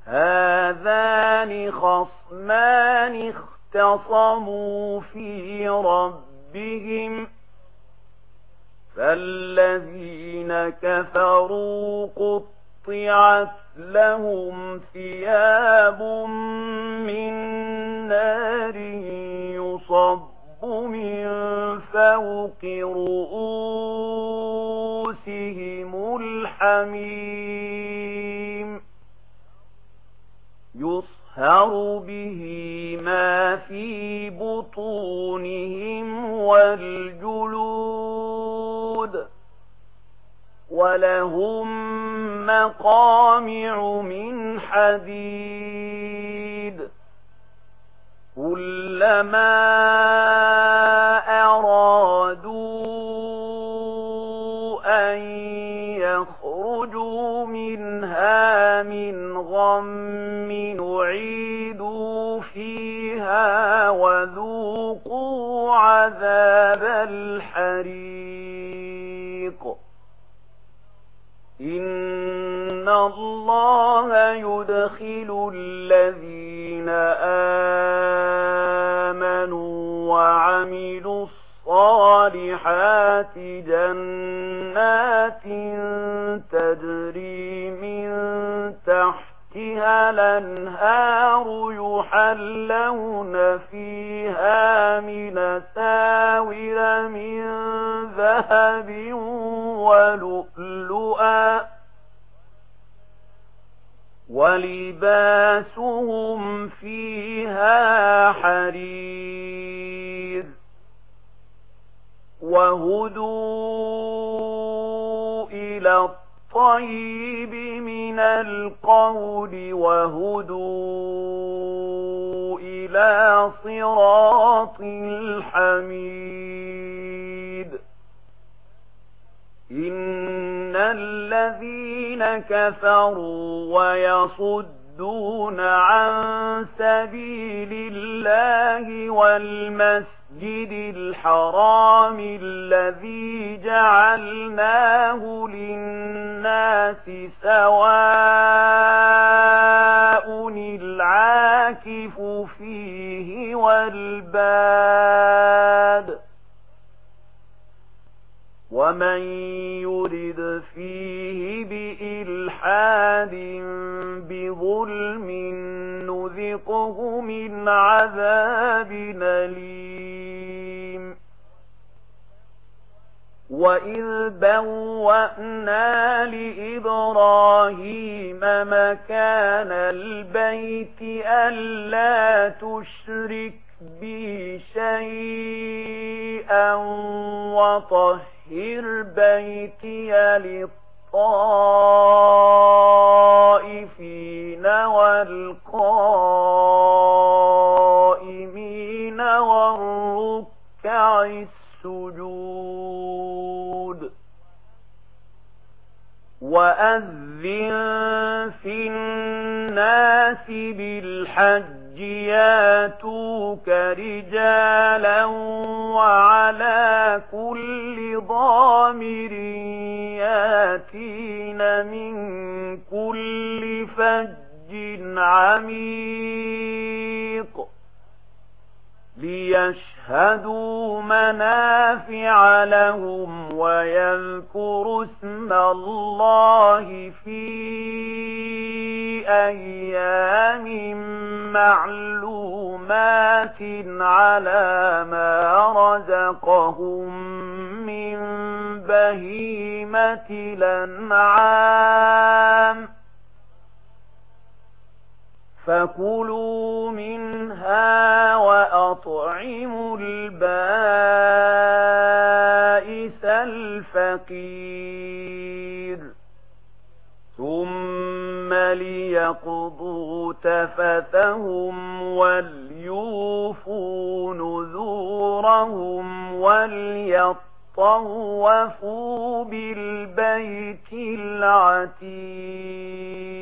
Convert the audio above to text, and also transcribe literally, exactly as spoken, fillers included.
هذان خصمان اختصموا في ربهم فالذين كفروا قطعت لهم ثياب من نار يصب من فوق رؤوسهم الحميم يصهر به ما في بطونهم والجلود ولهم مقامع من حديد كلما أرادوا أن يخرجوا منها من غم نعيدوا فيها وذوقوا عذاب الحريق إن الله يدخل الذين آمنوا وعملوا الصالحات جنات تجري من تحتها الأنهار يحلون فيها من أساور من ذهب ولؤلؤا ولباسهم فيها حرير وهدوا إلى الطيب من القول وهدوا إلى صراط الحميد إن الذين كفروا ويصدون عن سبيل الله والمسجد الحرام الذي جعلناه للناس سواء العاكف فيه والباد ومن يرد فيه بإلحاد بظلم نذقه من عذاب أليم وإذ بوأنا لإبراهيم مكان البيت ألا تشرك بي شيئا وطهر بيتي للطائفين والقائمين والركع السجود وأذن في الناس بالحج ياتوك رجالا وعلى كل ضامر ياتين من كل فج عميق ليشهدوا منافع لهم ويذكروا اسم الله في أيام معلومات على ما رزقهم من بهيمة الأنعام فكلوا منها وأطعموا البائس الفقير ثم ليقضوا تفثهم وليوفوا نذورهم وليطوفوا بالبيت العتيق